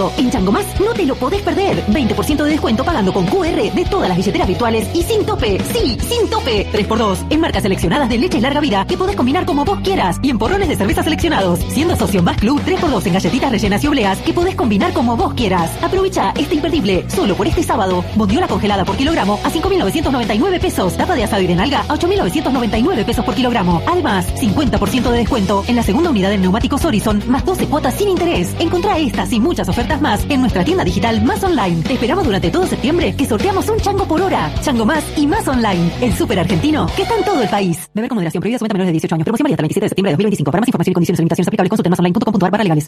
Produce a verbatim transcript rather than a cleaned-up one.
Solo en Chango Más no te lo podés perder. veinte por ciento de descuento pagando con Q R de todas las billeteras virtuales y sin tope. Sí, sin tope. tres por dos en marcas seleccionadas de leches larga vida que podés combinar como vos quieras y en porrones de cerveza seleccionados. Siendo socio Más Club, tres por dos en galletitas rellenas y obleas que podés combinar como vos quieras. Aprovecha este imperdible solo por este sábado. Bondiola congelada por kilogramo a cinco mil novecientos noventa y nueve pesos. Tapa de asado y de nalga a ocho mil novecientos noventa y nueve pesos por kilogramo. Además, cincuenta por ciento de descuento en la segunda unidad de neumáticos Horizon más doce cuotas sin interés. Encontrá estas y muchas ofertas más en nuestra tienda digital Más Online. Te esperamos durante todo septiembre que sorteamos un chango por hora. Chango Más y Más Online. El súper argentino que está en todo el país. Beber con moderación. Prohibida su venta a menores de dieciocho años. Promoción válida hasta el veintisiete de septiembre de dos mil veinticinco. Para más información y condiciones y limitaciones aplicables consulte en masonline punto com punto a r barra legales.